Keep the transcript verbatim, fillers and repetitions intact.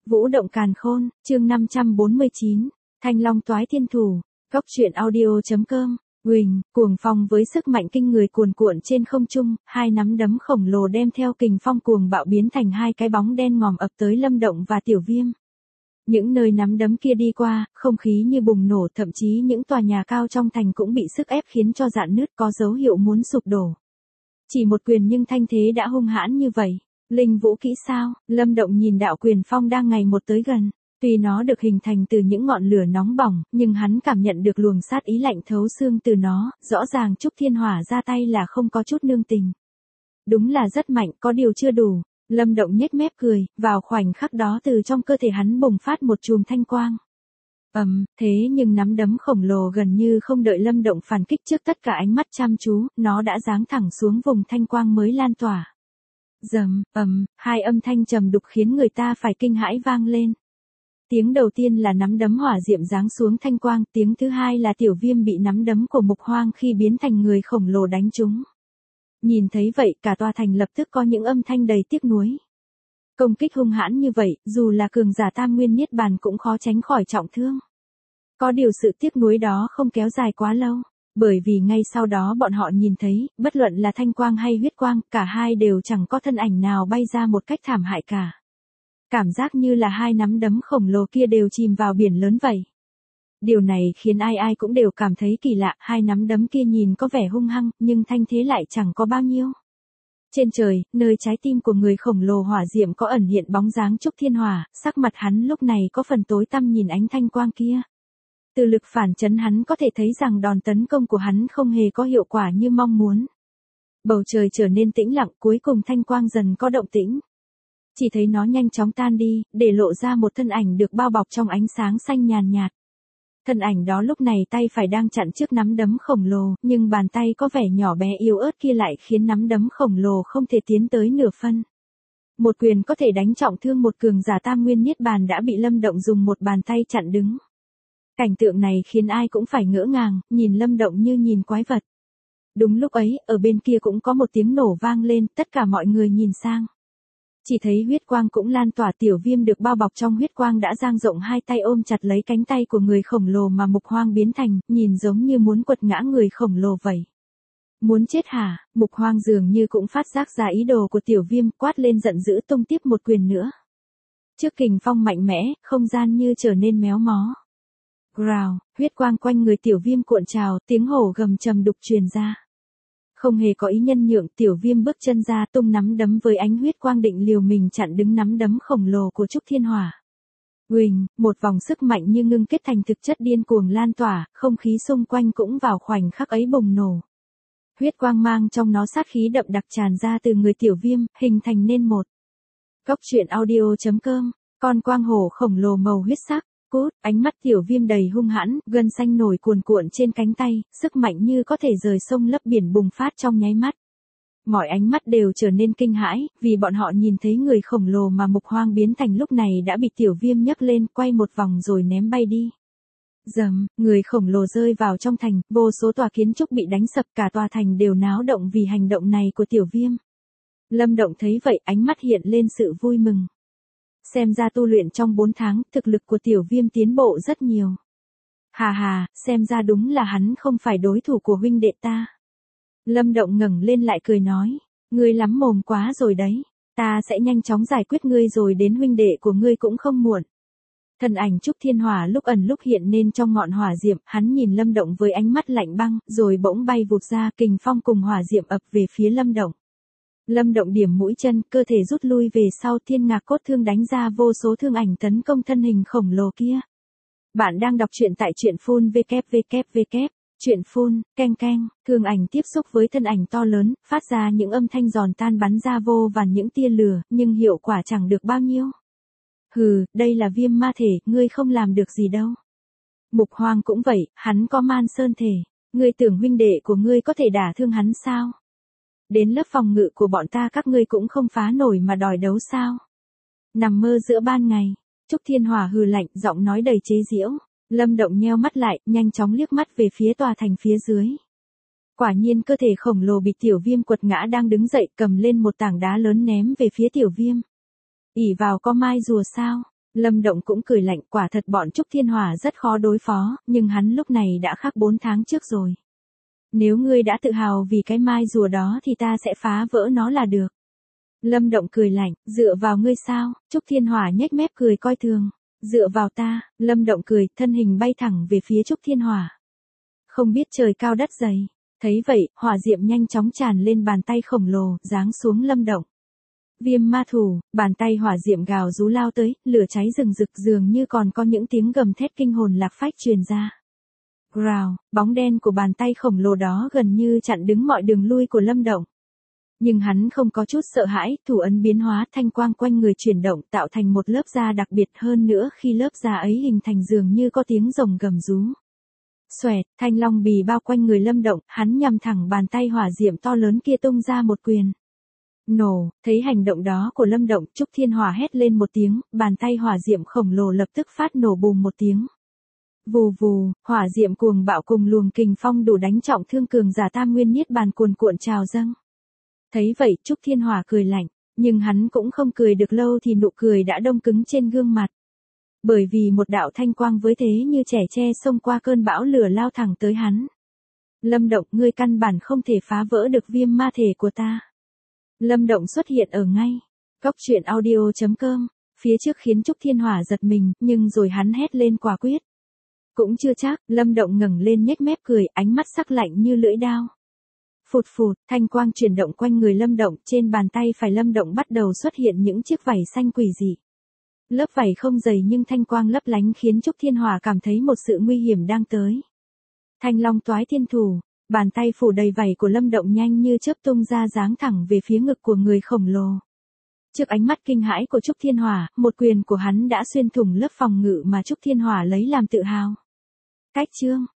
Vũ động càn khôn, chương năm trăm bốn mươi chín, Thanh Long toái thiên thủ, góc truyện audio.com, Huỳnh, cuồng phong với sức mạnh kinh người cuồn cuộn trên không trung, hai nắm đấm khổng lồ đem theo kình phong cuồng bạo biến thành hai cái bóng đen ngòm ập tới Lâm Động và Tiểu Viêm. Những nơi nắm đấm kia đi qua, không khí như bùng nổ, thậm chí những tòa nhà cao trong thành cũng bị sức ép khiến cho rạn nứt, có dấu hiệu muốn sụp đổ. Chỉ một quyền nhưng thanh thế đã hung hãn như vậy. Linh vũ kỹ sao? Lâm Động nhìn đạo quyền phong đang ngày một tới gần. Tuy nó được hình thành từ những ngọn lửa nóng bỏng, nhưng hắn cảm nhận được luồng sát ý lạnh thấu xương từ nó, rõ ràng Trúc Thiên Hỏa ra tay là không có chút nương tình. Đúng là rất mạnh, có điều chưa đủ. Lâm Động nhếch mép cười, vào khoảnh khắc đó từ trong cơ thể hắn bùng phát một chùm thanh quang. Ầm, um, thế nhưng nắm đấm khổng lồ gần như không đợi Lâm Động phản kích trước tất cả ánh mắt chăm chú, nó đã giáng thẳng xuống vùng thanh quang mới lan tỏa. Rầm, ầm, um, hai âm thanh trầm đục khiến người ta phải kinh hãi vang lên. Tiếng đầu tiên là nắm đấm hỏa diệm giáng xuống thanh quang, tiếng thứ hai là Tiểu Viêm bị nắm đấm của Mục Hoang khi biến thành người khổng lồ đánh trúng. Nhìn thấy vậy, cả tòa thành lập tức có những âm thanh đầy tiếc nuối. Công kích hung hãn như vậy, dù là cường giả tam nguyên niết bàn cũng khó tránh khỏi trọng thương. Có điều sự tiếc nuối đó không kéo dài quá lâu, bởi vì ngay sau đó bọn họ nhìn thấy, bất luận là thanh quang hay huyết quang, cả hai đều chẳng có thân ảnh nào bay ra một cách thảm hại cả. Cảm giác như là hai nắm đấm khổng lồ kia đều chìm vào biển lớn vậy. Điều này khiến ai ai cũng đều cảm thấy kỳ lạ, hai nắm đấm kia nhìn có vẻ hung hăng, nhưng thanh thế lại chẳng có bao nhiêu. Trên trời, nơi trái tim của người khổng lồ hỏa diệm có ẩn hiện bóng dáng Trúc Thiên Hỏa, sắc mặt hắn lúc này có phần tối tăm nhìn ánh thanh quang kia. Từ lực phản chấn hắn có thể thấy rằng đòn tấn công của hắn không hề có hiệu quả như mong muốn. Bầu trời trở nên tĩnh lặng, cuối cùng thanh quang dần có động tĩnh. Chỉ thấy nó nhanh chóng tan đi, để lộ ra một thân ảnh được bao bọc trong ánh sáng xanh nhàn nhạt. Thân ảnh đó lúc này tay phải đang chặn trước nắm đấm khổng lồ, nhưng bàn tay có vẻ nhỏ bé yếu ớt kia lại khiến nắm đấm khổng lồ không thể tiến tới nửa phân. Một quyền có thể đánh trọng thương một cường giả tam nguyên niết bàn đã bị Lâm Động dùng một bàn tay chặn đứng. Cảnh tượng này khiến ai cũng phải ngỡ ngàng, nhìn Lâm Động như nhìn quái vật. Đúng lúc ấy, ở bên kia cũng có một tiếng nổ vang lên, tất cả mọi người nhìn sang. Chỉ thấy huyết quang cũng lan tỏa, Tiểu Viêm được bao bọc trong huyết quang đã dang rộng hai tay ôm chặt lấy cánh tay của người khổng lồ mà Mục Hoang biến thành, nhìn giống như muốn quật ngã người khổng lồ vậy. Muốn chết hả? Mục Hoang dường như cũng phát giác ra ý đồ của Tiểu Viêm, quát lên giận dữ tung tiếp một quyền nữa. Trước kình phong mạnh mẽ, không gian như trở nên méo mó. Growl, huyết quang quanh người Tiểu Viêm cuộn trào, tiếng hổ gầm trầm đục truyền ra. Không hề có ý nhân nhượng, Tiểu Viêm bước chân ra tung nắm đấm với ánh huyết quang định liều mình chặn đứng nắm đấm khổng lồ của Trúc Thiên Hỏa. Huỳnh, một vòng sức mạnh như ngưng kết thành thực chất điên cuồng lan tỏa, không khí xung quanh cũng vào khoảnh khắc ấy bùng nổ. Huyết quang mang trong nó sát khí đậm đặc tràn ra từ người Tiểu Viêm, hình thành nên một. Góc truyện audio.com, con quang hổ khổng lồ màu huyết sắc. Cút, ánh mắt Tiểu Viêm đầy hung hãn, gân xanh nổi cuồn cuộn trên cánh tay, sức mạnh như có thể rời sông lấp biển bùng phát trong nháy mắt. Mọi ánh mắt đều trở nên kinh hãi, vì bọn họ nhìn thấy người khổng lồ mà Mục Hoang biến thành lúc này đã bị Tiểu Viêm nhấc lên, quay một vòng rồi ném bay đi. Rầm, người khổng lồ rơi vào trong thành, vô số tòa kiến trúc bị đánh sập, cả tòa thành đều náo động vì hành động này của Tiểu Viêm. Lâm Động thấy vậy, ánh mắt hiện lên sự vui mừng. Xem ra tu luyện trong bốn tháng, thực lực của Tiểu Viêm tiến bộ rất nhiều. Hà hà, xem ra đúng là hắn không phải đối thủ của huynh đệ ta. Lâm Động ngẩng lên lại cười nói, ngươi lắm mồm quá rồi đấy, ta sẽ nhanh chóng giải quyết ngươi rồi đến huynh đệ của ngươi cũng không muộn. Thân ảnh Trúc Thiên Hỏa lúc ẩn lúc hiện nên trong ngọn hỏa diệm, hắn nhìn Lâm Động với ánh mắt lạnh băng, rồi bỗng bay vụt ra, kình phong cùng hỏa diệm ập về phía Lâm Động. Lâm Động điểm mũi chân, cơ thể rút lui về sau, thiên ngạc cốt thương đánh ra vô số thương ảnh tấn công thân hình khổng lồ kia. Bạn đang đọc truyện tại truyện phun vê kép vê kép vê kép, truyện phun, keng keng, thương ảnh tiếp xúc với thân ảnh to lớn, phát ra những âm thanh giòn tan bắn ra vô vàn những tia lửa, nhưng hiệu quả chẳng được bao nhiêu. Hừ, đây là viêm ma thể, ngươi không làm được gì đâu. Mục Hoang cũng vậy, hắn có man sơn thể, ngươi tưởng huynh đệ của ngươi có thể đả thương hắn sao? Đến lớp phòng ngự của bọn ta các ngươi cũng không phá nổi mà đòi đấu sao? Nằm mơ giữa ban ngày, Trúc Thiên Hỏa hừ lạnh, giọng nói đầy chế giễu. Lâm Động nheo mắt lại, nhanh chóng liếc mắt về phía tòa thành phía dưới. Quả nhiên cơ thể khổng lồ bị Tiểu Viêm quật ngã đang đứng dậy, cầm lên một tảng đá lớn ném về phía Tiểu Viêm. ỷ vào có mai rùa sao? Lâm Động cũng cười lạnh, quả thật bọn Trúc Thiên Hỏa rất khó đối phó, nhưng hắn lúc này đã khác bốn tháng trước rồi. Nếu ngươi đã tự hào vì cái mai rùa đó thì ta sẽ phá vỡ nó là được. Lâm Động cười lạnh, dựa vào ngươi sao? Trúc Thiên Hỏa nhếch mép cười coi thường. Dựa vào ta, Lâm Động cười, thân hình bay thẳng về phía Trúc Thiên Hỏa. Không biết trời cao đất dày. Thấy vậy, hỏa diệm nhanh chóng tràn lên bàn tay khổng lồ, giáng xuống Lâm Động. Viêm ma thủ, bàn tay hỏa diệm gào rú lao tới, lửa cháy rừng rực dường như còn có những tiếng gầm thét kinh hồn lạc phách truyền ra. Growl, bóng đen của bàn tay khổng lồ đó gần như chặn đứng mọi đường lui của Lâm Động. Nhưng hắn không có chút sợ hãi, thủ ấn biến hóa, thanh quang quanh người chuyển động tạo thành một lớp da đặc biệt hơn nữa, khi lớp da ấy hình thành dường như có tiếng rồng gầm rú. Xoẹt, thanh long bì bao quanh người Lâm Động, hắn nhằm thẳng bàn tay hỏa diệm to lớn kia tung ra một quyền. Nổ, thấy hành động đó của Lâm Động, Trúc Thiên Hỏa hét lên một tiếng, bàn tay hỏa diệm khổng lồ lập tức phát nổ bùm một tiếng. Vù vù, hỏa diệm cuồng bạo cùng luồng kình phong đủ đánh trọng thương cường giả tam nguyên niết bàn cuồn cuộn trào dâng. Thấy vậy, Trúc Thiên Hỏa cười lạnh, nhưng hắn cũng không cười được lâu thì nụ cười đã đông cứng trên gương mặt. Bởi vì một đạo thanh quang với thế như trẻ tre xông qua cơn bão lửa lao thẳng tới hắn. Lâm Động, ngươi căn bản không thể phá vỡ được viêm ma thể của ta. Lâm Động xuất hiện ở ngay. Góc truyện audio chấm com, phía trước khiến Trúc Thiên Hỏa giật mình, nhưng rồi hắn hét lên quả quyết. Cũng chưa chắc, Lâm Động ngẩng lên nhếch mép cười, ánh mắt sắc lạnh như lưỡi dao. Phụt phụt, thanh quang chuyển động quanh người Lâm Động, trên bàn tay phải Lâm Động bắt đầu xuất hiện những chiếc vảy xanh quỷ dị. Lớp vảy không dày nhưng thanh quang lấp lánh khiến Trúc Thiên Hỏa cảm thấy một sự nguy hiểm đang tới. Thanh long toái thiên thủ, bàn tay phủ đầy vảy của Lâm Động nhanh như chớp tung ra giáng thẳng về phía ngực của người khổng lồ. Trước ánh mắt kinh hãi của Trúc Thiên Hỏa, một quyền của hắn đã xuyên thủng lớp phòng ngự mà Trúc Thiên Hỏa lấy làm tự hào. Cách chương